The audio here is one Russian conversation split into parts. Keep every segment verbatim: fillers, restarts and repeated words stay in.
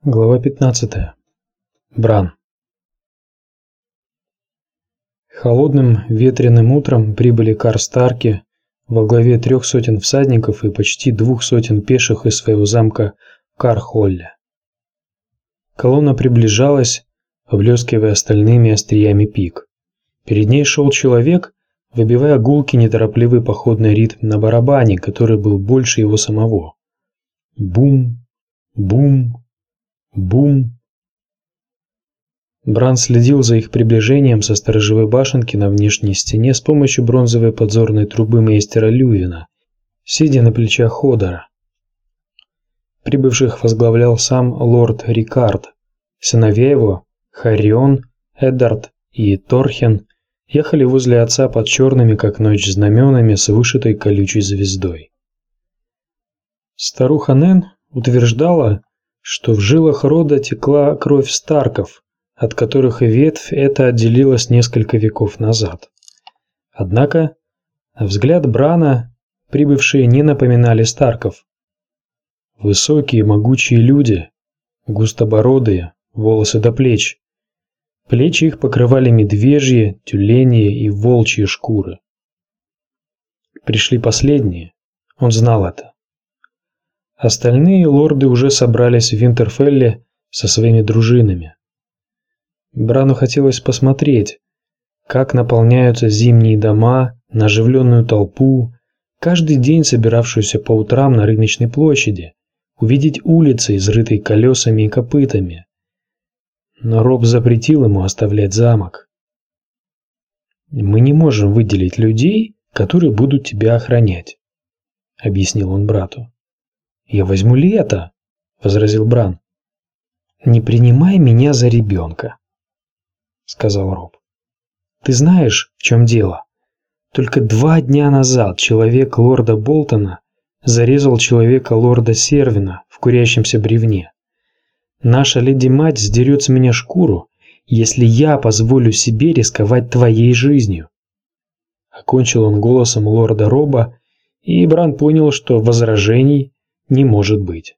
Глава пятнадцатая. Бран. Холодным ветреным утром прибыли Карстарки во главе трех сотен всадников и почти двух сотен пеших из своего замка Кархолля. Колонна приближалась, поблескивая стальными остриями пик. Перед ней шел человек, выбивая гулкий неторопливый походный ритм на барабане, который был больше его самого. Бум, бум, бум. Бран следил за их приближением со сторожевой башенки на внешней стене с помощью бронзовой подзорной трубы мейстера Лювина, сидя на плечах Ходора. Прибывших возглавлял сам лорд Рикард. Сыновья его, Харион, Эддард и Торхен, ехали возле отца под черными, как ночь, знаменами с вышитой колючей звездой. Старуха Нэн утверждала, что в жилах рода текла кровь Старков, от которых и ветвь эта отделилась несколько веков назад. Однако, на взгляд Брана, прибывшие не напоминали Старков. Высокие, могучие люди, густобородые, волосы до плеч. Плечи их покрывали медвежьи, тюленьи и волчьи шкуры. Пришли последние, он знал это. Остальные лорды уже собрались в Винтерфелле со своими дружинами. Брану хотелось посмотреть, как наполняются зимние дома, на оживленную толпу, каждый день собиравшуюся по утрам на рыночной площади, увидеть улицы, изрытые колесами и копытами. Но Роб запретил ему оставлять замок. «Мы не можем выделить людей, которые будут тебя охранять», — объяснил он брату. «Я возьму Лето», — возразил Бран. «Не принимай меня за ребенка», — сказал Роб. «Ты знаешь, в чем дело? Только два дня назад человек лорда Болтона зарезал человека лорда Сервина в курящемся бревне. Наша леди-мать сдерет с меня шкуру, если я позволю себе рисковать твоей жизнью». Окончил он голосом лорда Роба, и Бран понял, что возражений не может быть.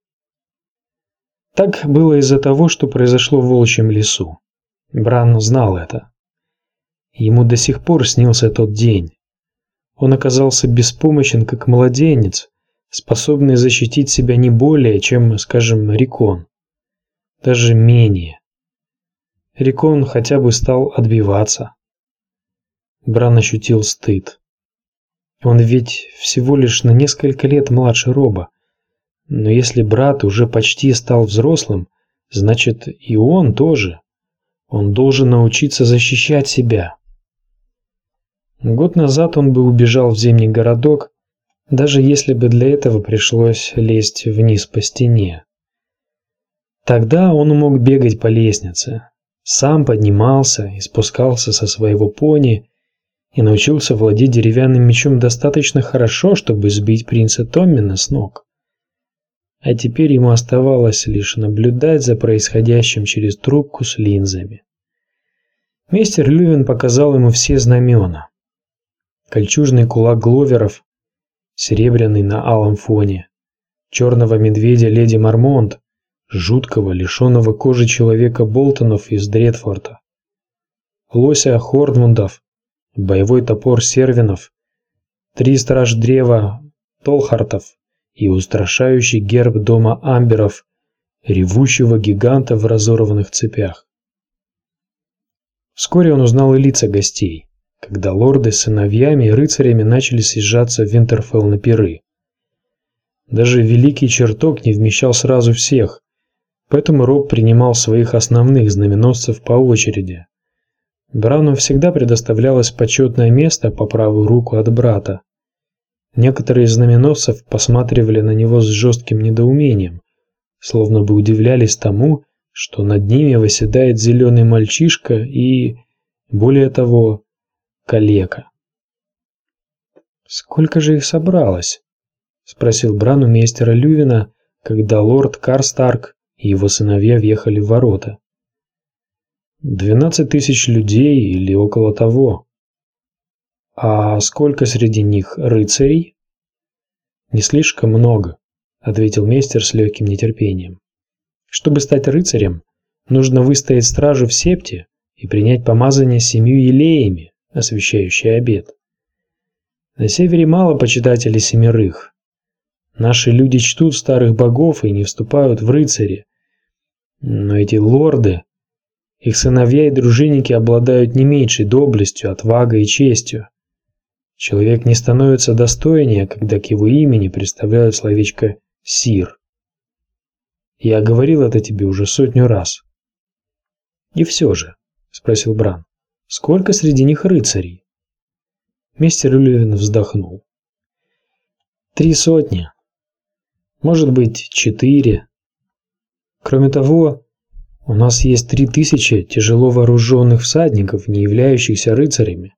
Так было из-за того, что произошло в Волчьем лесу. Бран знал это. Ему до сих пор снился тот день. Он оказался беспомощен, как младенец, способный защитить себя не более, чем, скажем, Рикон. Даже менее. Рикон хотя бы стал отбиваться. Бран ощутил стыд. Он ведь всего лишь на несколько лет младше Роба. Но если брат уже почти стал взрослым, значит и он тоже. Он должен научиться защищать себя. Год назад он бы убежал в зимний городок, даже если бы для этого пришлось лезть вниз по стене. Тогда он мог бегать по лестнице, сам поднимался и спускался со своего пони и научился владеть деревянным мечом достаточно хорошо, чтобы сбить принца Томмина с ног. А теперь ему оставалось лишь наблюдать за происходящим через трубку с линзами. Мейстер Лювин показал ему все знамена. Кольчужный кулак Гловеров, серебряный на алом фоне, черного медведя леди Мармонт, жуткого, лишенного кожи человека Болтонов из Дредфорта, лося Хорнвундов, боевой топор Сервинов, три страж-древа Толхартов и устрашающий герб дома Амберов, ревущего гиганта в разорванных цепях. Вскоре он узнал и лица гостей, когда лорды с сыновьями и рыцарями начали съезжаться в Винтерфелл на пиры. Даже Великий Чертог не вмещал сразу всех, поэтому Роб принимал своих основных знаменосцев по очереди. Брану всегда предоставлялось почетное место по правую руку от брата. Некоторые из знаменосцев посматривали на него с жестким недоумением, словно бы удивлялись тому, что над ними восседает зеленый мальчишка и, более того, калека. «Сколько же их собралось?» — спросил Бран у мейстера Лювина, когда лорд Карстарк и его сыновья въехали в ворота. «Двенадцать тысяч людей или около того». «А сколько среди них рыцарей?» «Не слишком много», — ответил мейстер с легким нетерпением. Чтобы стать рыцарем, нужно выстоять стражу в септе и принять помазание семью елеями, освящающие обет. На севере мало почитателей семерых. Наши люди чтут старых богов и не вступают в рыцари. Но эти лорды, их сыновья и дружинники обладают не меньшей доблестью, отвагой и честью. Человек не становится достойнее, когда к его имени представляют словечко «сир». Я говорил это тебе уже сотню раз. И все же, спросил Бран, сколько среди них рыцарей? Мистер Лювин вздохнул. Три сотни. Может быть, четыре. Кроме того, у нас есть три тысячи тяжело вооруженных всадников, не являющихся рыцарями.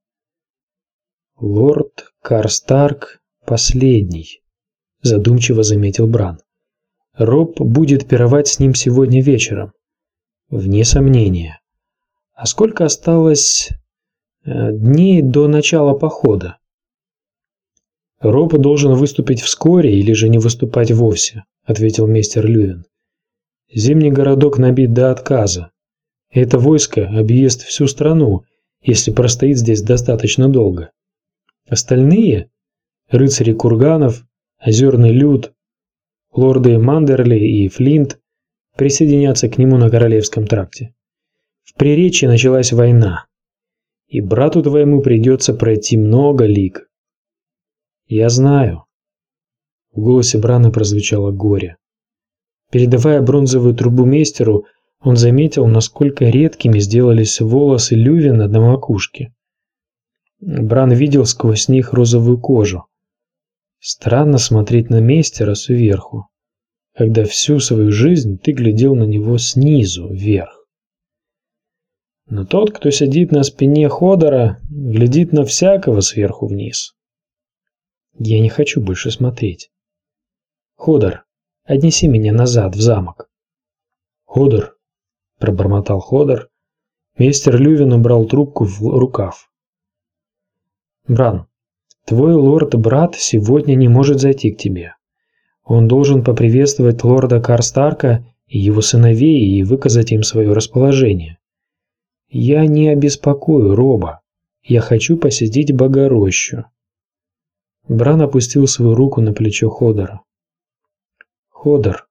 Лорд Карстарк последний, задумчиво заметил Бран. Роб будет пировать с ним сегодня вечером. Вне сомнения. А сколько осталось э, дней до начала похода? Роб должен выступить вскоре или же не выступать вовсе, ответил мистер Лювин. Зимний городок набит до отказа. Это войско объест всю страну, если простоит здесь достаточно долго. Остальные – рыцари курганов, озерный люд, лорды Мандерли и Флинт – присоединятся к нему на Королевском тракте. В Приречье началась война, и брату твоему придется пройти много лиг. Я знаю. В голосе Брана прозвучало горе. Передавая бронзовую трубу мейстеру, он заметил, насколько редкими сделались волосы Лювина на макушке. Бран видел сквозь них розовую кожу. Странно смотреть на мейстера сверху, когда всю свою жизнь ты глядел на него снизу вверх. Но тот, кто сидит на спине Ходора, глядит на всякого сверху вниз. Я не хочу больше смотреть. Ходор, отнеси меня назад в замок. Ходор, пробормотал Ходор. Мейстер Лювин убрал трубку в рукав. Бран, твой лорд-брат сегодня не может зайти к тебе. Он должен поприветствовать лорда Карстарка и его сыновей и выказать им свое расположение. Я не обеспокою Роба. Я хочу посетить Богорощу. Бран опустил свою руку на плечо Ходора. Ходор.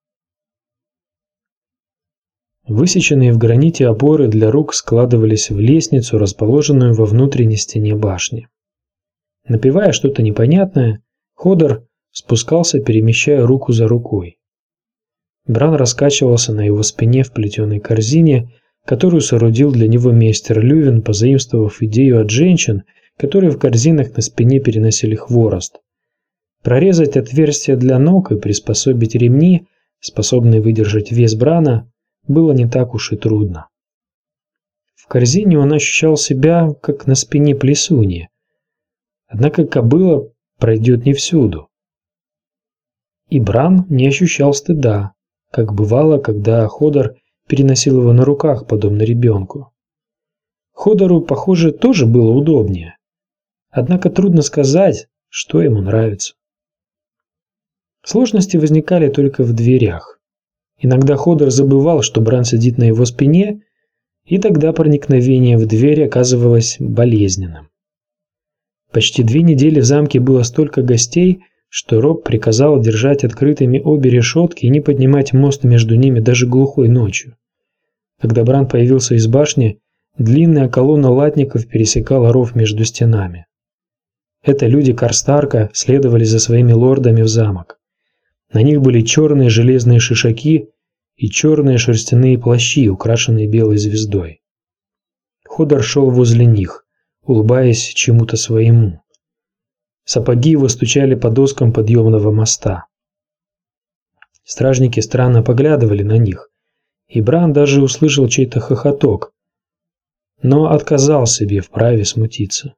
Высеченные в граните опоры для рук складывались в лестницу, расположенную во внутренней стене башни. Напевая что-то непонятное, Ходор спускался, перемещая руку за рукой. Бран раскачивался на его спине в плетеной корзине, которую соорудил для него мейстер Лювин, позаимствовав идею от женщин, которые в корзинах на спине переносили хворост. Прорезать отверстия для ног и приспособить ремни, способные выдержать вес Брана, было не так уж и трудно. В корзине он ощущал себя, как на спине плесуньи. Однако кобыла пройдет не всюду. И Бран не ощущал стыда, как бывало, когда Ходор переносил его на руках, подобно ребенку. Ходору, похоже, тоже было удобнее. Однако трудно сказать, что ему нравится. Сложности возникали только в дверях. Иногда Ходор забывал, что Бран сидит на его спине, и тогда проникновение в дверь оказывалось болезненным. Почти две недели в замке было столько гостей, что Роб приказал держать открытыми обе решетки и не поднимать мост между ними даже глухой ночью. Когда Бран появился из башни, длинная колонна латников пересекала ров между стенами. Это люди Карстарка следовали за своими лордами в замок. На них были черные железные шишаки и черные шерстяные плащи, украшенные белой звездой. Ходор шел возле них, улыбаясь чему-то своему. Сапоги его стучали по доскам подъемного моста. Стражники странно поглядывали на них, и Бран даже услышал чей-то хохоток, но отказал себе в праве смутиться.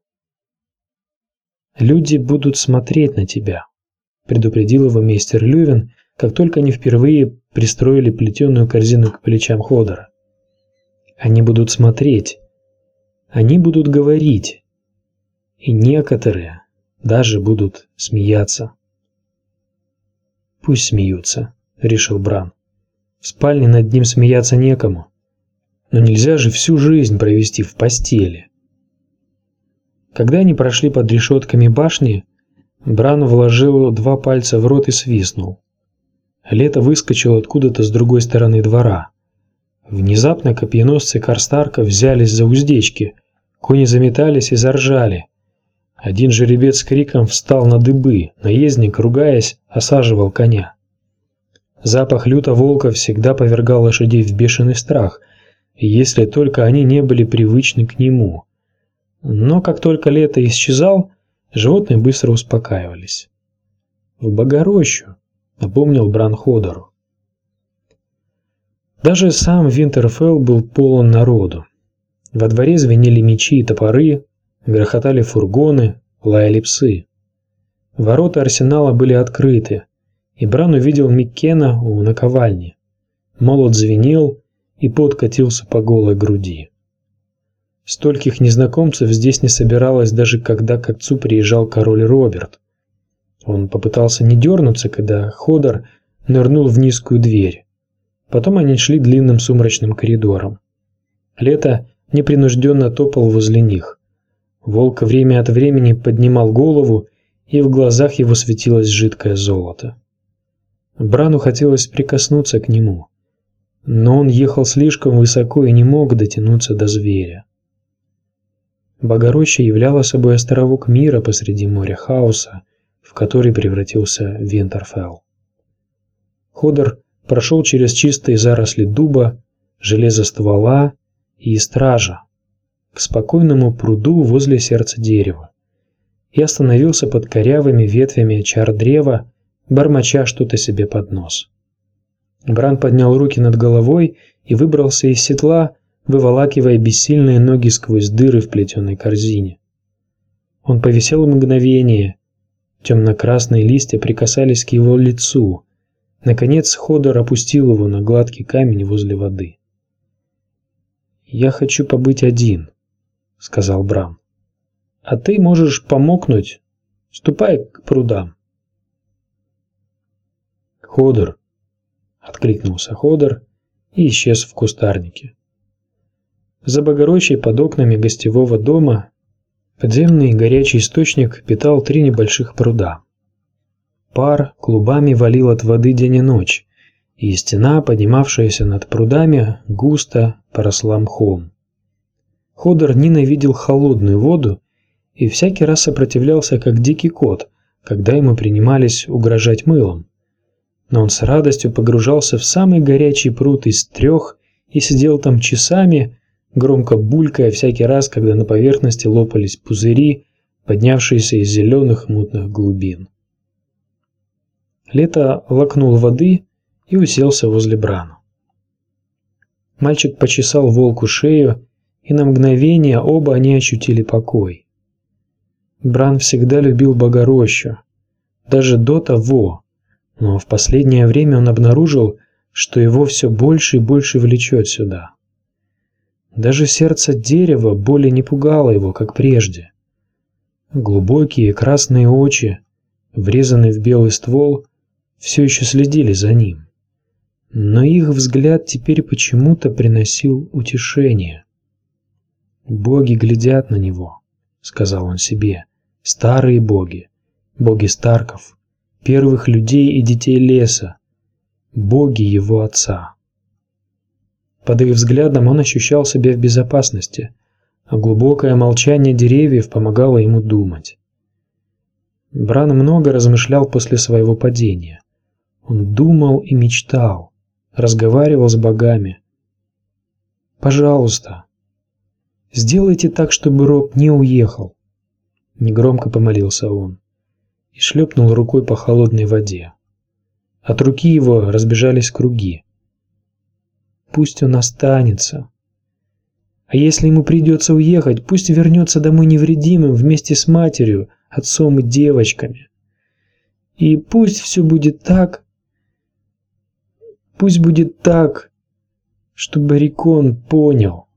«Люди будут смотреть на тебя», — предупредил его мейстер Лювин, как только они впервые пристроили плетеную корзину к плечам Ходора. «Они будут смотреть, они будут говорить, и некоторые даже будут смеяться». «Пусть смеются», — решил Бран. В спальне над ним смеяться некому. Но нельзя же всю жизнь провести в постели. Когда они прошли под решетками башни, Бран вложил два пальца в рот и свистнул. Лето выскочил откуда-то с другой стороны двора. Внезапно копьеносцы Карстарка взялись за уздечки, кони заметались и заржали. Один жеребец с криком встал на дыбы, наездник, ругаясь, осаживал коня. Запах люта волка всегда повергал лошадей в бешеный страх, если только они не были привычны к нему. Но как только Лето исчезал, животные быстро успокаивались. «В Богорощу», — напомнил Бран Ходору. Даже сам Винтерфелл был полон народу. Во дворе звенели мечи и топоры, грохотали фургоны, лаяли псы. Ворота арсенала были открыты, и Бран увидел Миккена у наковальни. Молот звенел, и пот катился по голой груди. Стольких незнакомцев здесь не собиралось, даже когда к отцу приезжал король Роберт. Он попытался не дернуться, когда Ходор нырнул в низкую дверь. Потом они шли длинным сумрачным коридором. Лето непринужденно топал возле них. Волк время от времени поднимал голову, и в глазах его светилось жидкое золото. Брану хотелось прикоснуться к нему, но он ехал слишком высоко и не мог дотянуться до зверя. Богороща являла собой островок мира посреди моря хаоса, в который превратился Винтерфелл. Ходор прошел через чистые заросли дуба, железоствола и стража к спокойному пруду возле сердца дерева и остановился под корявыми ветвями чар-древа, бормоча что-то себе под нос. Бран поднял руки над головой и выбрался из седла, выволакивая бессильные ноги сквозь дыры в плетеной корзине. Он повисел мгновение, темно-красные листья прикасались к его лицу. Наконец Ходор опустил его на гладкий камень возле воды. «Я хочу побыть один», — сказал Бран. «А ты можешь помокнуть. Ступай к прудам». «Ходор», — откликнулся Ходор и исчез в кустарнике. За Богорощей под окнами гостевого дома подземный горячий источник питал три небольших пруда. Пар клубами валил от воды день и ночь, и стена, поднимавшаяся над прудами, густо поросла мхом. Ходор ненавидел холодную воду и всякий раз сопротивлялся, как дикий кот, когда ему принимались угрожать мылом. Но он с радостью погружался в самый горячий пруд из трех и сидел там часами, громко булькая всякий раз, когда на поверхности лопались пузыри, поднявшиеся из зеленых мутных глубин. Лето лакнул воды и уселся возле Брана. Мальчик почесал волку шею, и на мгновение оба они ощутили покой. Бран всегда любил Богорощу, даже до того, но в последнее время он обнаружил, что его все больше и больше влечет сюда. Даже сердце дерева более не пугало его, как прежде. Глубокие красные очи, врезанные в белый ствол, все еще следили за ним. Но их взгляд теперь почему-то приносил утешение. «Боги глядят на него», — сказал он себе, — «старые боги, боги Старков, первых людей и детей леса, боги его отца». Под их взглядом он ощущал себя в безопасности, а глубокое молчание деревьев помогало ему думать. Бран много размышлял после своего падения. Он думал и мечтал, разговаривал с богами. «Пожалуйста, сделайте так, чтобы Роб не уехал», — негромко помолился он и шлепнул рукой по холодной воде. От руки его разбежались круги. «Пусть он останется. А если ему придется уехать, пусть вернется домой невредимым вместе с матерью, отцом и девочками. И пусть все будет так, пусть будет так, чтобы Рикон понял».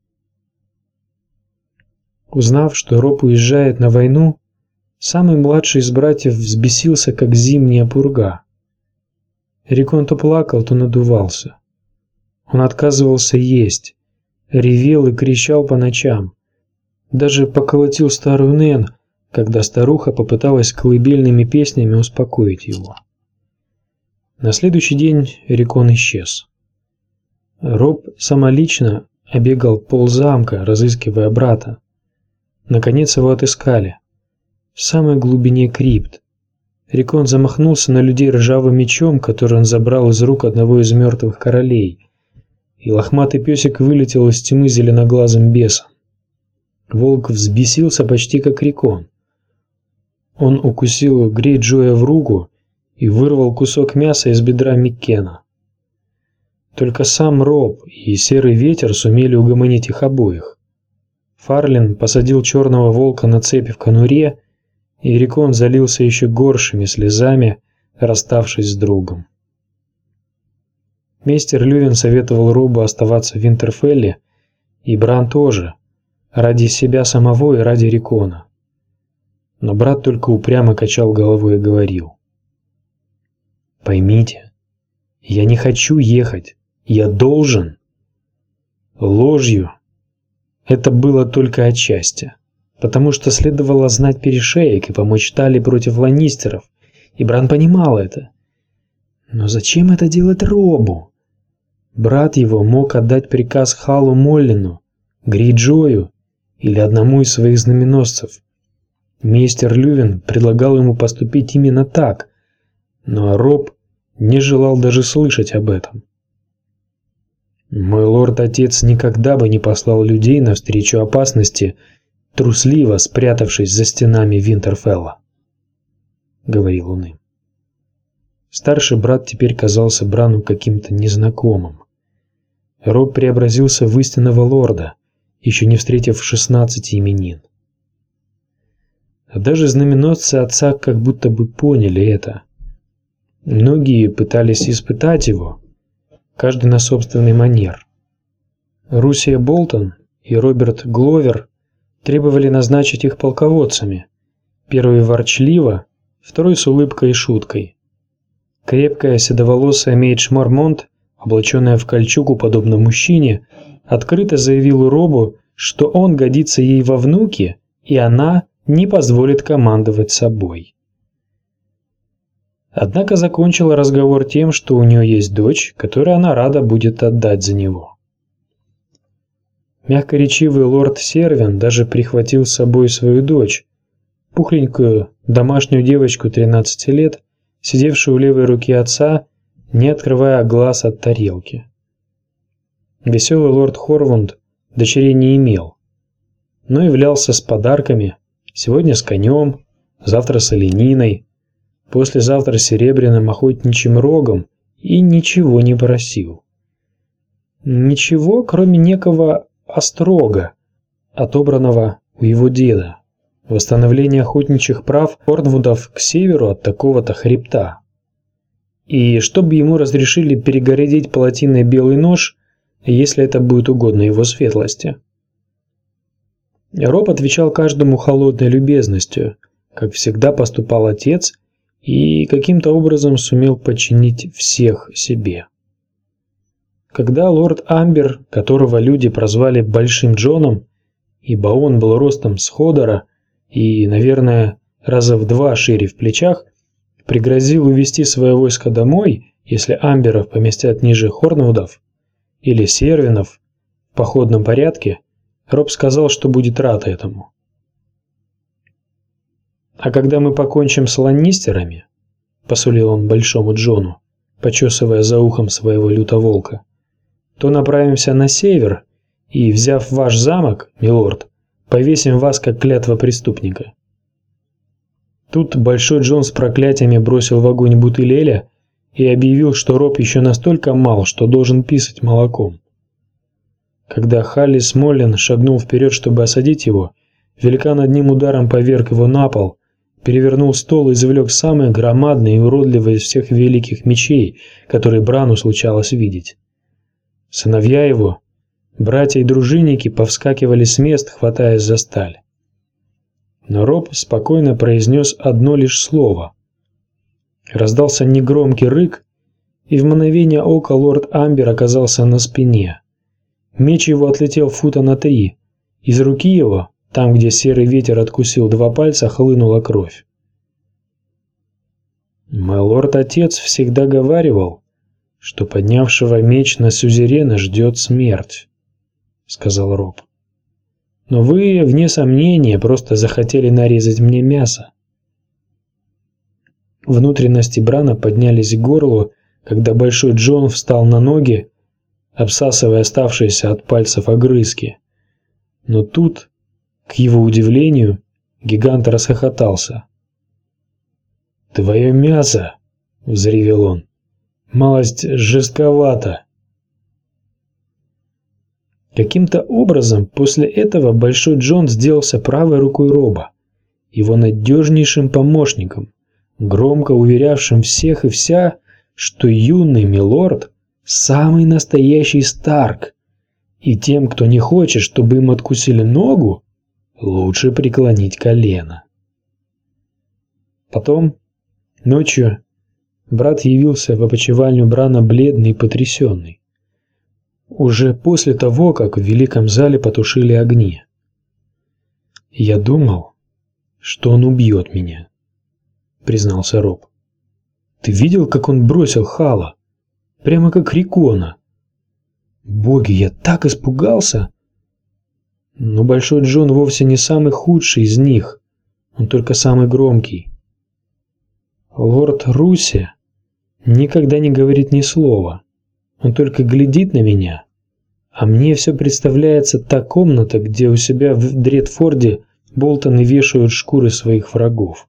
Узнав, что Роб уезжает на войну, самый младший из братьев взбесился, как зимняя пурга. Рикон то плакал, то надувался. Он отказывался есть, ревел и кричал по ночам. Даже поколотил старую Нэн, когда старуха попыталась колыбельными песнями успокоить его. На следующий день Рикон исчез. Роб самолично обегал ползамка, разыскивая брата. Наконец его отыскали. В самой глубине крипт. Рикон замахнулся на людей ржавым мечом, который он забрал из рук одного из мертвых королей, и лохматый песик вылетел из тьмы зеленоглазым бесом. Волк взбесился почти как Рикон. Он укусил Грейджоя в руку и вырвал кусок мяса из бедра Миккена. Только сам Роб и Серый Ветер сумели угомонить их обоих. Фарлин посадил черного волка на цепи в конуре, и Рикон залился еще горшими слезами, расставшись с другом. Мейстер Лювин советовал Робу оставаться в Винтерфелле, и Бран тоже, ради себя самого и ради Рикона. Но брат только упрямо качал головой и говорил: «Поймите, я не хочу ехать, я должен». Ложью это было только отчасти, потому что следовало знать перешеек и помочь Талли против ланнистеров, и Бран понимал это. Но зачем это делать Робу? Брат его мог отдать приказ Халу Моллину, Грейджою или одному из своих знаменосцев. Мейстер Лювин предлагал ему поступить именно так, но Роб не желал даже слышать об этом. «Мой лорд-отец никогда бы не послал людей навстречу опасности, трусливо спрятавшись за стенами Винтерфелла», — говорил он им. Старший брат теперь казался Брану каким-то незнакомым. Роб преобразился в истинного лорда, еще не встретив шестнадцати именин. А даже знаменосцы отца как будто бы поняли это. Многие пытались испытать его, каждый на собственный манер. Русия Болтон и Роберт Гловер требовали назначить их полководцами, первый ворчливо, второй с улыбкой и шуткой. Крепкая седоволосая Мейдж Мармонт, облаченная в кольчугу подобно мужчине, открыто заявила Робу, что он годится ей во внуки, и она не позволит командовать собой. Однако закончила разговор тем, что у нее есть дочь, которую она рада будет отдать за него. Мягкоречивый лорд Сервин даже прихватил с собой свою дочь, пухленькую домашнюю девочку тринадцати лет, сидевшую у левой руки отца, не открывая глаз от тарелки. Веселый лорд Хорвунд дочерей не имел, но являлся с подарками, сегодня с конем, завтра с олениной, послезавтра с серебряным охотничьим рогом, и ничего не просил. Ничего, кроме некого острога, отобранного у его деда, восстановления охотничьих прав Корнвудов к северу от такого-то хребта. И чтобы ему разрешили перегородить палатиной белый нож, если это будет угодно его светлости. Роб отвечал каждому холодной любезностью, как всегда поступал отец, и каким-то образом сумел подчинить всех себе. Когда лорд Амбер, которого люди прозвали Большим Джоном, ибо он был ростом с Ходора и, наверное, раза в два шире в плечах, пригрозил увести свое войско домой, если Амберов поместят ниже Хорнвудов или Сервинов в походном порядке, Роб сказал, что будет рад этому. «А когда мы покончим с ланнистерами», — посулил он Большому Джону, почесывая за ухом своего лютоволка, «то направимся на север и, взяв ваш замок, милорд, повесим вас как клятва преступника». Тут Большой Джон с проклятиями бросил в огонь бутыль эля и объявил, что Роб еще настолько мал, что должен писать молоком. Когда Халли Смоллин шагнул вперед, чтобы осадить его, великан одним ударом поверг его на пол, перевернул стол и извлек самый громадный и уродливый из всех великих мечей, которые Брану случалось видеть. Сыновья его, братья и дружинники, повскакивали с мест, хватаясь за сталь. Но Роб спокойно произнес одно лишь слово. Раздался негромкий рык, и в мгновение ока лорд Амбер оказался на спине. Меч его отлетел фута на три. Из руки его, там, где серый ветер откусил два пальца, хлынула кровь. Мой лорд-отец всегда говаривал, что поднявшего меч на сюзерена ждет смерть, сказал Роб. Но вы, вне сомнения, просто захотели нарезать мне мясо. Внутренности Брана поднялись к горлу, когда Большой Джон встал на ноги, обсасывая оставшиеся от пальцев огрызки. Но тут, к его удивлению, гигант расхохотался. «Твое мясо!» — взревел он. «Малость жестковато!» Каким-то образом после этого Большой Джон сделался правой рукой Роба, его надежнейшим помощником, громко уверявшим всех и вся, что юный милорд – самый настоящий Старк, и тем, кто не хочет, чтобы им откусили ногу, лучше преклонить колено. Потом, ночью, брат явился в опочивальню Брана бледный и потрясенный. Уже после того, как в великом зале потушили огни. «Я думал, что он убьет меня», — признался Роб. «Ты видел, как он бросил Хала? Прямо как Рикона. Боги, я так испугался!» Но Большой Джон вовсе не самый худший из них, он только самый громкий. Лорд Руси никогда не говорит ни слова, он только глядит на меня, а мне все представляется та комната, где у себя в Дредфорде Болтоны вешают шкуры своих врагов.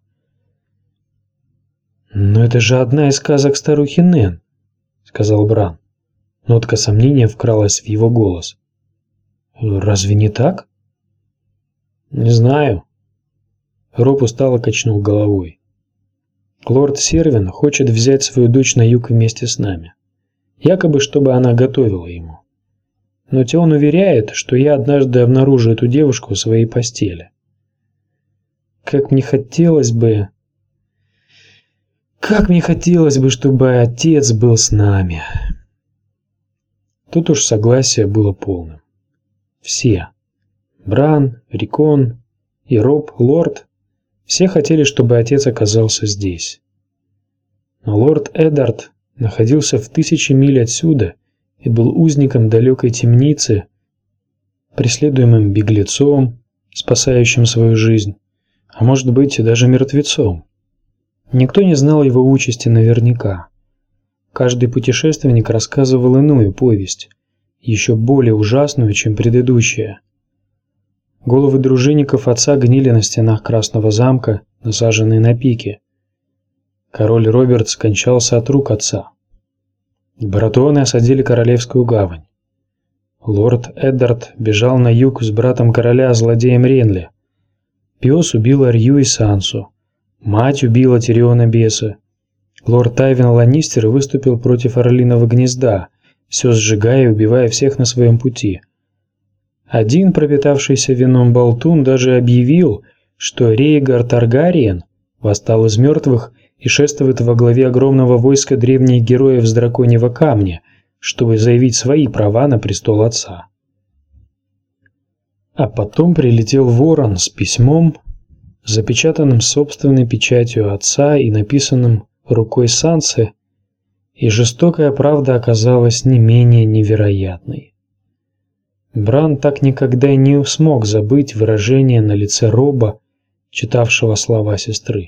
«Но это же одна из сказок старухи Нэн», — сказал Бран. Нотка сомнения вкралась в его голос. «Разве не так?» «Не знаю». Роб устало качнул головой. «Лорд Сервин хочет взять свою дочь на юг вместе с нами. Якобы, чтобы она готовила ему. Но Теон уверяет, что я однажды обнаружу эту девушку в своей постели. Как мне хотелось бы... Как мне хотелось бы, чтобы отец был с нами». Тут уж согласие было полным. Все – Бран, Рикон и Роб Лорд – все хотели, чтобы отец оказался здесь. Но лорд Эддард находился в тысячи миль отсюда и был узником далекой темницы, преследуемым беглецом, спасающим свою жизнь, а может быть и даже мертвецом. Никто не знал его участи наверняка. Каждый путешественник рассказывал иную повесть, еще более ужасную, чем предыдущая. Головы дружинников отца гнили на стенах Красного замка, насаженные на пики. Король Роберт скончался от рук отца. Баратеоны осадили Королевскую гавань. Лорд Эддард бежал на юг с братом короля, злодеем Ренли. Пес убил Арью и Сансу. Мать убила Тириона Беса. Лорд Тайвин Ланнистер выступил против Орлиного гнезда, все сжигая и убивая всех на своем пути. Один пропитавшийся вином болтун даже объявил, что Рейгар Таргариен восстал из мертвых и шествует во главе огромного войска древних героев с драконьего камня, чтобы заявить свои права на престол отца. А потом прилетел ворон с письмом, запечатанным собственной печатью отца и написанным рукой Сансы, и жестокая правда оказалась не менее невероятной. Бран так никогда и не смог забыть выражение на лице Роба, читавшего слова сестры.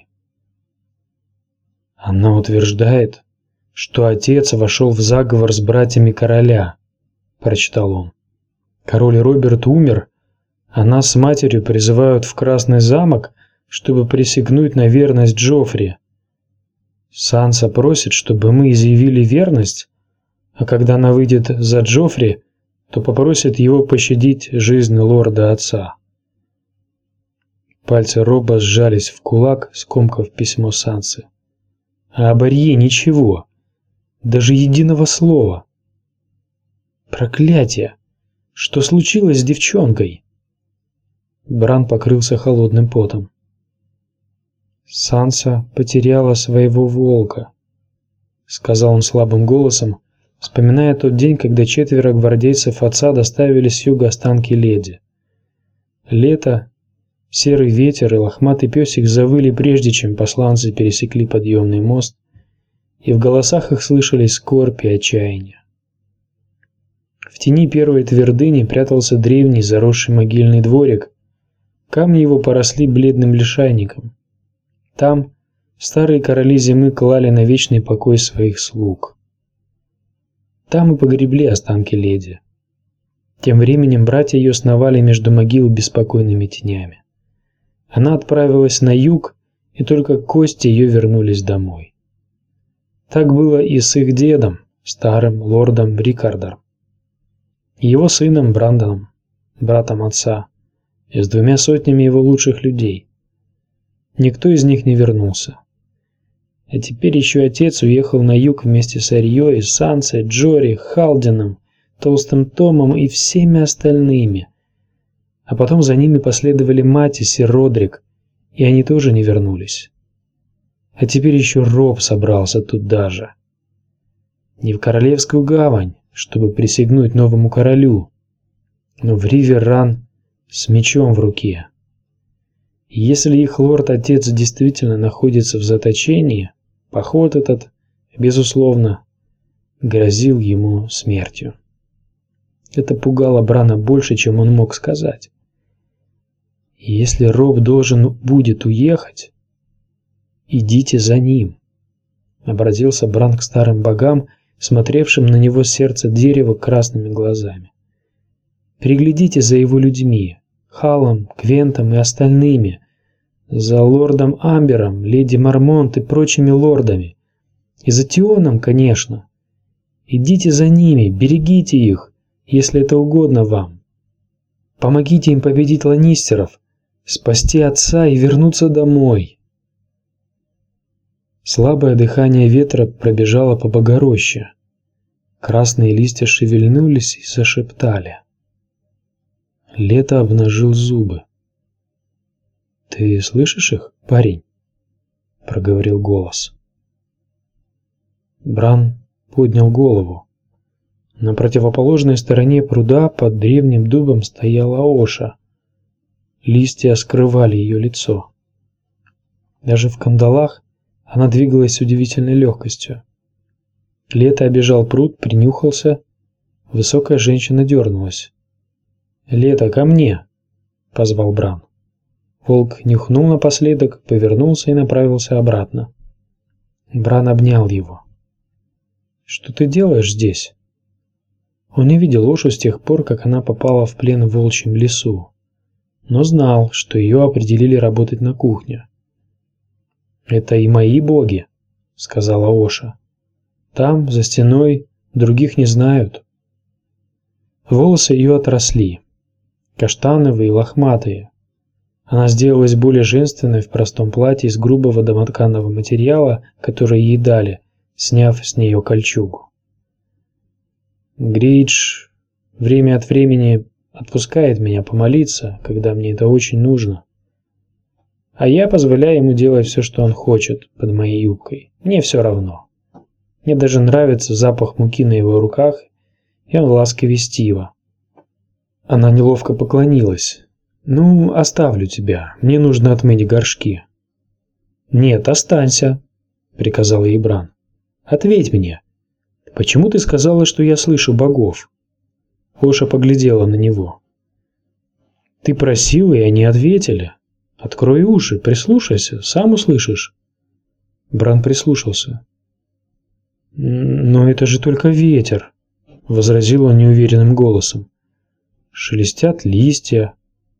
Она утверждает, что отец вошел в заговор с братьями короля, прочитал он. Король Роберт умер, а нас с матерью призывают в Красный замок, чтобы присягнуть на верность Джоффри. Санса просит, чтобы мы изъявили верность, а когда она выйдет за Джоффри, то попросит его пощадить жизнь лорда отца. Пальцы Роба сжались в кулак, скомкав письмо Сансы. А об Арье ничего, даже единого слова. Проклятие! Что случилось с девчонкой? Бран покрылся холодным потом. Санса потеряла своего волка, сказал он слабым голосом, вспоминая тот день, когда четверо гвардейцев отца доставили с юга останки леди. Лето, серый ветер и лохматый песик завыли, прежде чем посланцы пересекли подъемный мост, и в голосах их слышались скорбь и отчаяние. В тени первой твердыни прятался древний заросший могильный дворик. Камни его поросли бледным лишайником. Там старые короли зимы клали на вечный покой своих слуг. Там и погребли останки леди. Тем временем братья ее сновали между могил беспокойными тенями. Она отправилась на юг, и только кости ее вернулись домой. Так было и с их дедом, старым лордом Рикардом, и его сыном Брандоном, братом отца, и с двумя сотнями его лучших людей. Никто из них не вернулся. А теперь еще отец уехал на юг вместе с Арьей, Сансой, Джори, Халдином, Толстым Томом и всеми остальными. А потом за ними последовали мать и сир Родрик, и они тоже не вернулись. А теперь еще Роб собрался туда же. Не в Королевскую гавань, чтобы присягнуть новому королю, но в Ривер-Ран с мечом в руке. И если их лорд-отец действительно находится в заточении, поход этот, безусловно, грозил ему смертью. Это пугало Брана больше, чем он мог сказать. И если Роб должен будет уехать, идите за ним. Обратился Бран к старым богам, смотревшим на него с сердца дерева красными глазами. Приглядите за его людьми, Халом, Квентом и остальными, за лордом Амбером, леди Мармонт и прочими лордами, и за Тионом, конечно. Идите за ними, берегите их, если это угодно вам. Помогите им победить ланнистеров, спасти отца и вернуться домой. Слабое дыхание ветра пробежало по богороще. Красные листья шевельнулись и зашептали. Лето обнажил зубы. «Ты слышишь их, парень?» — проговорил голос. Бран поднял голову. На противоположной стороне пруда под древним дубом стояла Оша. Листья скрывали ее лицо. Даже в кандалах она двигалась с удивительной легкостью. Лето обежал пруд, принюхался. Высокая женщина дернулась. «Лето, ко мне!» — позвал Бран. Волк нюхнул напоследок, повернулся и направился обратно. Бран обнял его. «Что ты делаешь здесь?» Он не видел Ошу с тех пор, как она попала в плен в волчьем лесу, но знал, что ее определили работать на кухне. «Это и мои боги», — сказала Оша. «Там, за стеной, других не знают». Волосы ее отросли, каштановые и лохматые. Она сделалась более женственной в простом платье из грубого домотканого материала, который ей дали, сняв с нее кольчугу. Гридж время от времени отпускает меня помолиться, когда мне это очень нужно. А я позволяю ему делать все, что он хочет под моей юбкой. Мне все равно. Мне даже нравится запах муки на его руках, и он ласковее Стива. Она неловко поклонилась. «Ну, оставлю тебя. Мне нужно отмыть горшки». «Нет, останься», — приказал ей Бран. «Ответь мне. Почему ты сказала, что я слышу богов?» Оша поглядела на него. «Ты просил, и они ответили. Открой уши, прислушайся, сам услышишь». Бран прислушался. «Но это же только ветер», — возразил он неуверенным голосом. «Шелестят листья».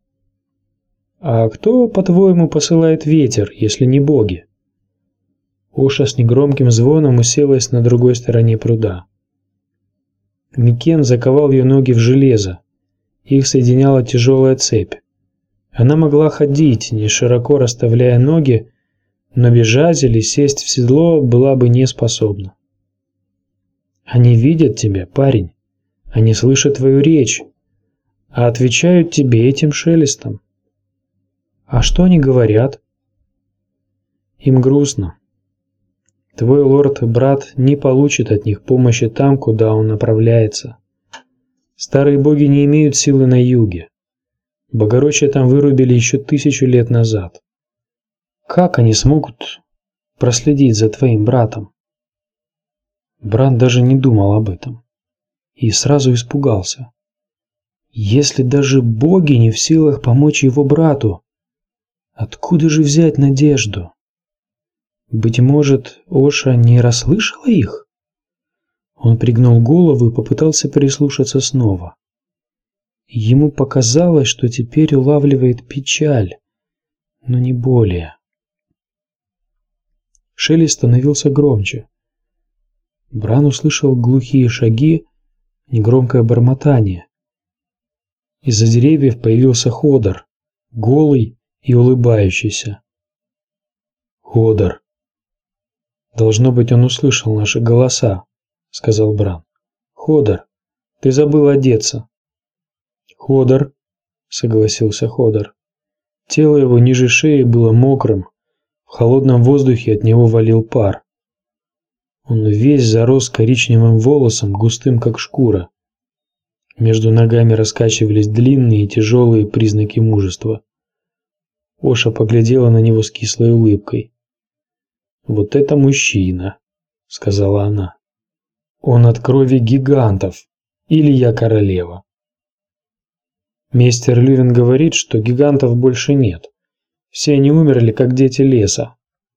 «А кто, по-твоему, посылает ветер, если не боги?» Оша с негромким звоном уселась на другой стороне пруда. Микен заковал ее ноги в железо. Их соединяла тяжелая цепь. Она могла ходить, не широко расставляя ноги, но бежать или сесть в седло была бы не способна. «Они видят тебя, парень. Они слышат твою речь, а отвечают тебе этим шелестом». «А что они говорят?» «Им грустно. Твой лорд-брат не получит от них помощи там, куда он направляется. Старые боги не имеют силы на юге. Богородича там вырубили еще тысячу лет назад. Как они смогут проследить за твоим братом?» Бран даже не думал об этом и сразу испугался. Если даже боги не в силах помочь его брату, откуда же взять надежду? Быть может, Оша не расслышала их? Он пригнул голову и попытался прислушаться снова. Ему показалось, что теперь улавливает печаль, но не более. Шелест становился громче. Бран услышал глухие шаги, негромкое бормотание. Из-за деревьев появился Ходор, голый и улыбающийся. «Ходор. Должно быть, он услышал наши голоса», — сказал Бран. «Ходор, ты забыл одеться». «Ходор», — согласился Ходор. Тело его ниже шеи было мокрым, в холодном воздухе от него валил пар. Он весь зарос коричневым волосом, густым как шкура. Между ногами раскачивались длинные и тяжелые признаки мужества. Оша поглядела на него с кислой улыбкой. «Вот это мужчина», — сказала она. «Он от крови гигантов, или я королева». Мейстер Лювин говорит, что гигантов больше нет. Все они умерли, как дети леса.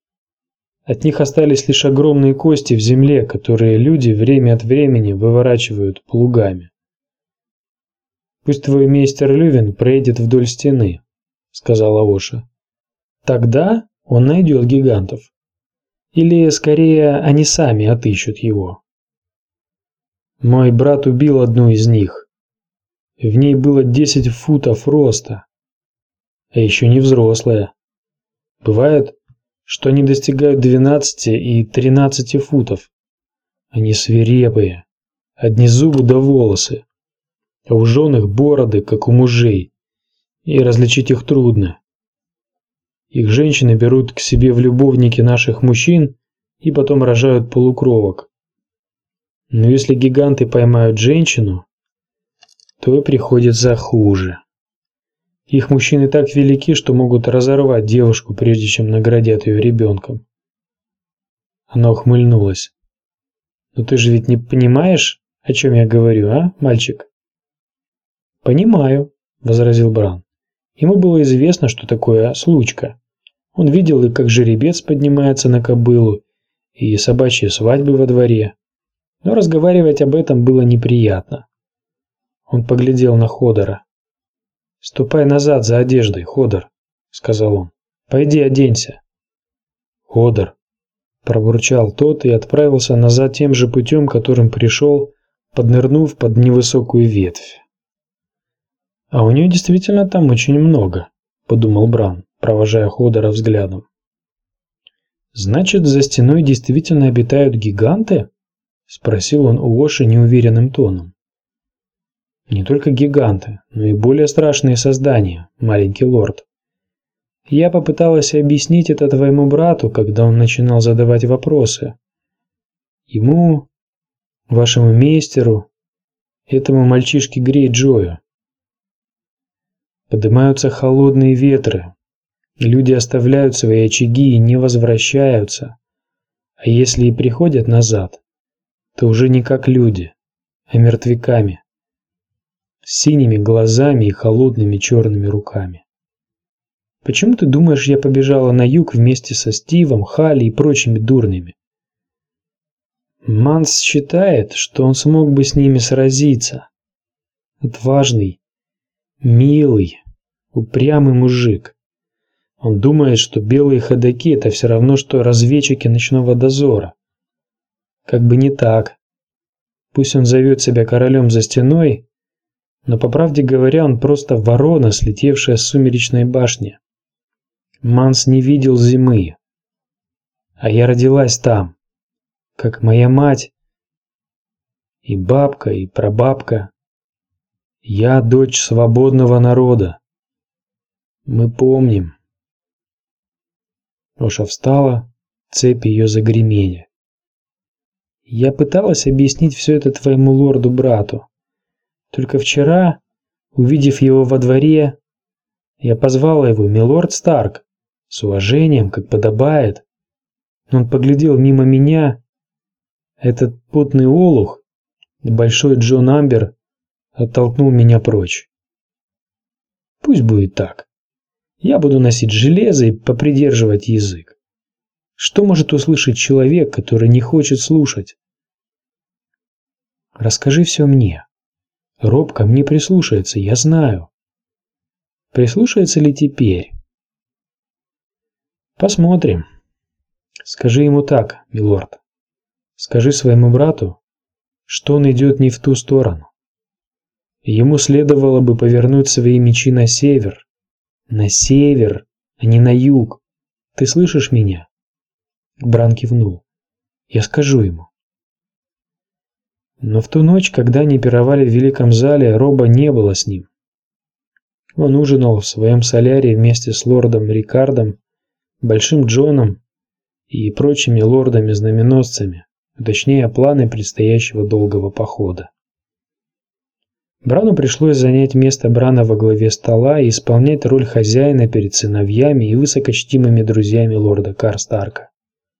От них остались лишь огромные кости в земле, которые люди время от времени выворачивают плугами. «Пусть твой мейстер Лювин проедет вдоль стены», — сказала Оша. «Тогда он найдет гигантов. Или, скорее, они сами отыщут его. Мой брат убил одну из них. В ней было десять футов роста, а еще не взрослая. Бывает, что они достигают двенадцати и тринадцати футов. Они свирепые, одни зубы да волосы, а у жен их бороды, как у мужей, и различить их трудно. Их женщины берут к себе в любовники наших мужчин и потом рожают полукровок. Но если гиганты поймают женщину, то приходится хуже. Их мужчины так велики, что могут разорвать девушку, прежде чем наградят ее ребенком. Она ухмыльнулась. «Но ты же ведь не понимаешь, о чем я говорю, а, мальчик?» «Понимаю», — возразил Бран. Ему было известно, что такое случка. Он видел, и как жеребец поднимается на кобылу, и собачьи свадьбы во дворе. Но разговаривать об этом было неприятно. Он поглядел на Ходора. «Ступай назад за одеждой, Ходор», — сказал он. «Пойди оденься». «Ходор», — пробурчал тот и отправился назад тем же путем, которым пришел, поднырнув под невысокую ветвь. «А у нее действительно там очень много», — подумал Бран, провожая Ходора взглядом. «Значит, за стеной действительно обитают гиганты?» — спросил он у Оши неуверенным тоном. «Не только гиганты, но и более страшные создания, маленький лорд. Я попыталась объяснить это твоему брату, когда он начинал задавать вопросы. Ему, вашему мейстеру, этому мальчишке Грейджою. Поднимаются холодные ветры, люди оставляют свои очаги и не возвращаются, а если и приходят назад, то уже не как люди, а мертвяками, с синими глазами и холодными черными руками. Почему ты думаешь, я побежала на юг вместе со Стивом, Халли и прочими дурнями? Манс считает, что он смог бы с ними сразиться. Отважный, милый, упрямый мужик. Он думает, что белые ходаки — это все равно, что разведчики ночного дозора. Как бы не так. Пусть он зовет себя королем за стеной, но, по правде говоря, он просто ворона, слетевшая с сумеречной башни. Манс не видел зимы. А я родилась там, как моя мать и бабка, и прабабка. Я дочь свободного народа. Мы помним. Оша встала, цепи ее загремели. Я пыталась объяснить все это твоему лорду-брату. Только вчера, увидев его во дворе, я позвала его «Милорд Старк», с уважением, как подобает. Он поглядел мимо меня. Этот потный олух, большой Джон Амбер, оттолкнул меня прочь. Пусть будет так. Я буду носить железо и попридерживать язык. Что может услышать человек, который не хочет слушать? Расскажи все мне. Роб ко мне прислушается, я знаю. Прислушается ли теперь? Посмотрим. Скажи ему так, милорд. Скажи своему брату, что он идет не в ту сторону. Ему следовало бы повернуть свои мечи на север. На север, а не на юг. Ты слышишь меня? Бран кивнул. Я скажу ему. Но в ту ночь, когда они пировали в великом зале, Роба не было с ним. Он ужинал в своем солярии вместе с лордом Рикардом, Большим Джоном и прочими лордами-знаменосцами, точнее планы предстоящего долгого похода. Брану пришлось занять место Брана во главе стола и исполнять роль хозяина перед сыновьями и высокочтимыми друзьями лорда Карстарка.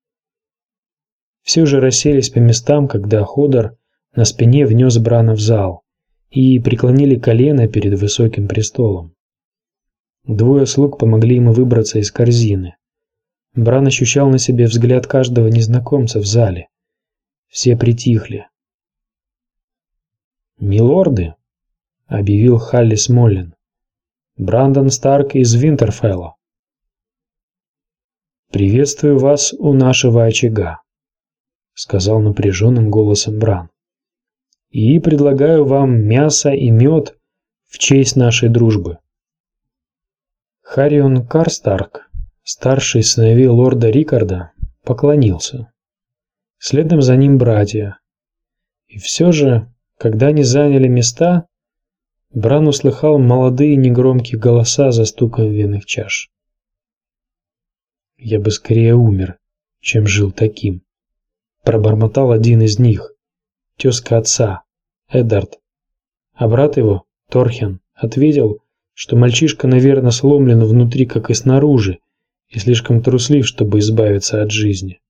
Все же расселись по местам, когда Ходор на спине внес Брана в зал и преклонили колено перед высоким престолом. Двое слуг помогли ему выбраться из корзины. Бран ощущал на себе взгляд каждого незнакомца в зале. Все притихли. «Милорды», — объявил Халлис Моллин, — «Брандон Старк из Винтерфелла. «Приветствую вас у нашего очага», — сказал напряженным голосом Бран. «И предлагаю вам мясо и мед в честь нашей дружбы». Харион Карстарк, старший из сыновей лорда Рикарда, поклонился. Следом за ним братья. И все же, когда они заняли места, Бран услыхал молодые негромкие голоса за стуком винных чаш. «Я бы скорее умер, чем жил таким», — пробормотал один из них, тезка отца, Эддард. А брат его, Торхен, ответил, что мальчишка, наверное, сломлен внутри, как и снаружи, и слишком труслив, чтобы избавиться от жизни.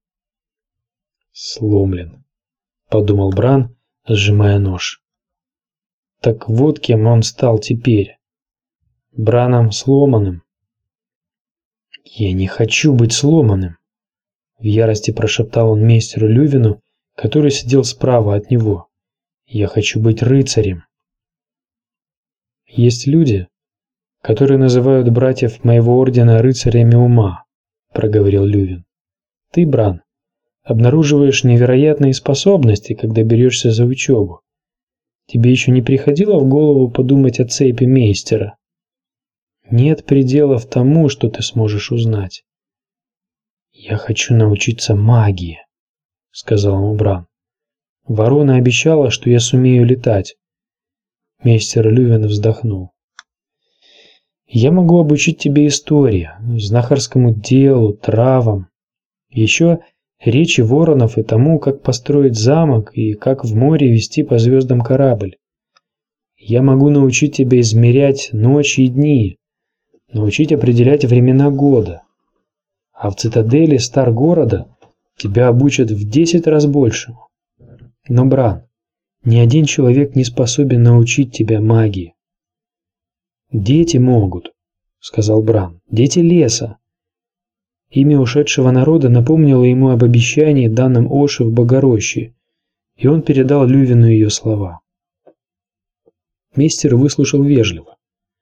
«Сломлен», — подумал Бран, сжимая нож. Так вот кем он стал теперь. Браном сломанным. «Я не хочу быть сломанным», — в ярости прошептал он мейстеру Лювину, который сидел справа от него. «Я хочу быть рыцарем». «Есть люди, которые называют братьев моего ордена рыцарями ума», — проговорил Лювин. «Ты, Бран, обнаруживаешь невероятные способности, когда берешься за учебу. Тебе еще не приходило в голову подумать о цепи мейстера? Нет пределов тому, что ты сможешь узнать». «Я хочу научиться магии», — сказал ему Бран. «Ворона обещала, что я сумею летать». Мейстер Лювин вздохнул. «Я могу обучить тебя истории, знахарскому делу, травам, еще речи воронов и тому, как построить замок и как в море вести по звездам корабль. Я могу научить тебя измерять ночи и дни, научить определять времена года. А в цитадели Стар-города тебя обучат в десять раз большему. Но, Бран, ни один человек не способен научить тебя магии». «Дети могут», — сказал Бран, — «дети леса». Имя ушедшего народа напомнило ему об обещании, данном Оше в Богороще, и он передал Лювину ее слова. Мейстер выслушал вежливо.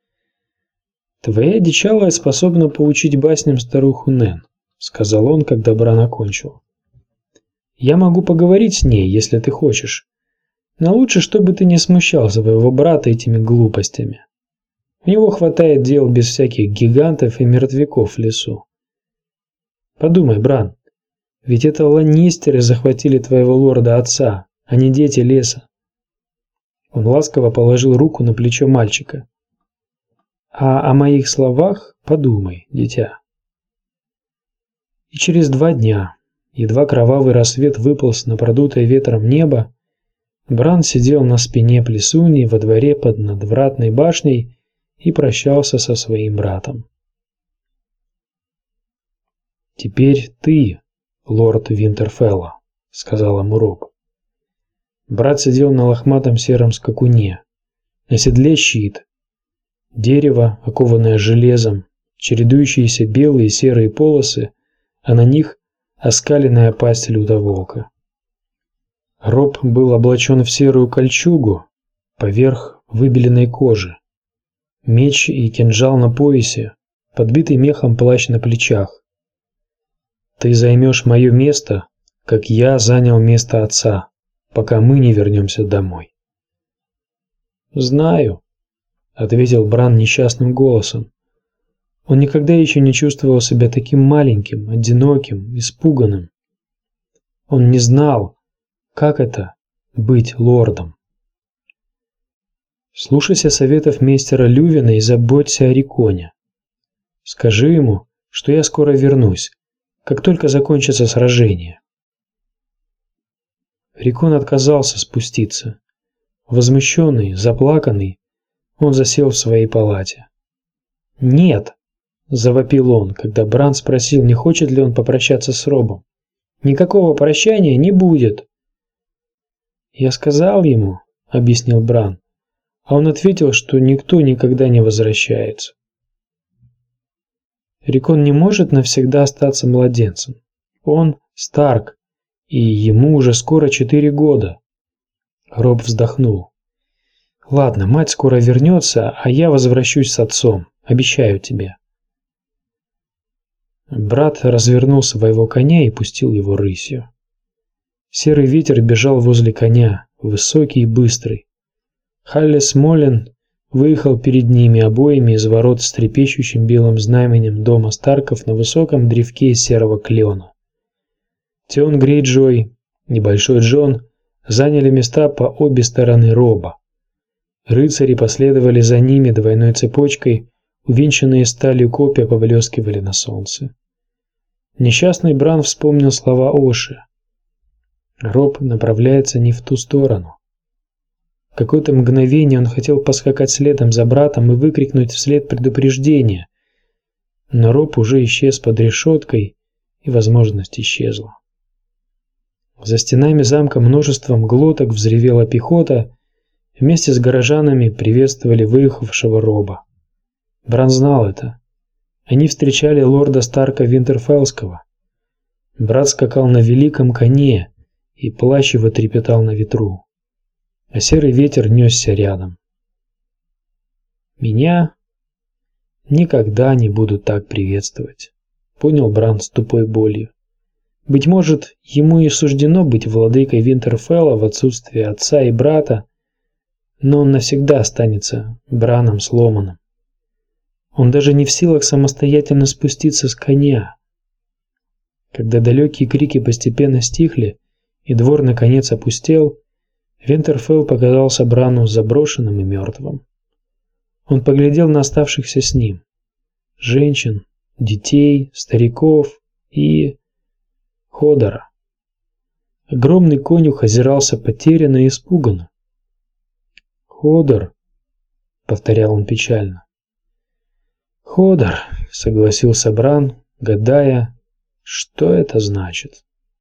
«Твоя дичалая способна поучить басням старуху Нэн», — сказал он, когда Бран окончил. «Я могу поговорить с ней, если ты хочешь, но лучше, чтобы ты не смущал своего брата этими глупостями. У него хватает дел без всяких гигантов и мертвяков в лесу. Подумай, Бран, ведь это ланнистеры захватили твоего лорда-отца, а не дети леса». Он ласково положил руку на плечо мальчика. «А о моих словах подумай, дитя». И через два дня Едва кровавый рассвет выполз на продутое ветром небо, Бран сидел на спине плесуньи во дворе под надвратной башней и прощался со своим братом. «Теперь ты, лорд Винтерфелла», — сказал ему Роб. Брат сидел на лохматом сером скакуне. На седле щит. Дерево, окованное железом, чередующиеся белые и серые полосы, а на них оскаленная пасть лютоволка. Роб был облачен в серую кольчугу, поверх выбеленной кожи. Меч и кинжал на поясе, подбитый мехом плащ на плечах. «Ты займешь мое место, как я занял место отца, пока мы не вернемся домой». «Знаю», — ответил Бран несчастным голосом. Он никогда еще не чувствовал себя таким маленьким, одиноким, испуганным. Он не знал, как это — быть лордом. «Слушайся советов мейстера Лювина и заботься о Риконе. Скажи ему, что я скоро вернусь, как только закончится сражение». Рикон отказался спуститься. Возмущенный, заплаканный, он засел в своей палате. «Нет!» – завопил он, когда Бран спросил, не хочет ли он попрощаться с Робом. «Никакого прощания не будет!» «Я сказал ему», – объяснил Бран, а он ответил, что никто никогда не возвращается. Рикон не может навсегда остаться младенцем. Он Старк, и ему уже скоро четыре года. Роб вздохнул. «Ладно, мать скоро вернется, а я возвращусь с отцом, обещаю тебе». Брат развернул своего коня и пустил его рысью. Серый ветер бежал возле коня, высокий и быстрый. Халлес Молен выехал перед ними обоими из ворот с трепещущим белым знаменем дома Старков на высоком древке из серого клена. Тион Грейджой, Небольшой Джон заняли места по обе стороны Роба. Рыцари последовали за ними двойной цепочкой, увенчанные сталью копья поблескивали на солнце. Несчастный Бран вспомнил слова Оши. Роб направляется не в ту сторону. В какое-то мгновение он хотел поскакать следом за братом и выкрикнуть вслед предупреждение, но Роб уже исчез под решеткой, и возможность исчезла. За стенами замка множеством глоток взревела пехота, вместе с горожанами приветствовали выехавшего Роба. Бран знал это. Они встречали лорда Старка Винтерфеллского. Брат скакал на великом коне, и плащ его трепетал на ветру, а серый ветер несся рядом. «Меня никогда не будут так приветствовать», — понял Бран с тупой болью. Быть может, ему и суждено быть владыкой Винтерфелла в отсутствие отца и брата, но он навсегда останется Браном сломанным. Он даже не в силах самостоятельно спуститься с коня. Когда далекие крики постепенно стихли и двор наконец опустел, Винтерфелл показался Брану заброшенным и мертвым. Он поглядел на оставшихся с ним: женщин, детей, стариков и Ходора. Огромный конюх озирался потерянно и испуганно. «Ходор», — повторял он печально. «Ходор», — согласился Бран, гадая, что это значит.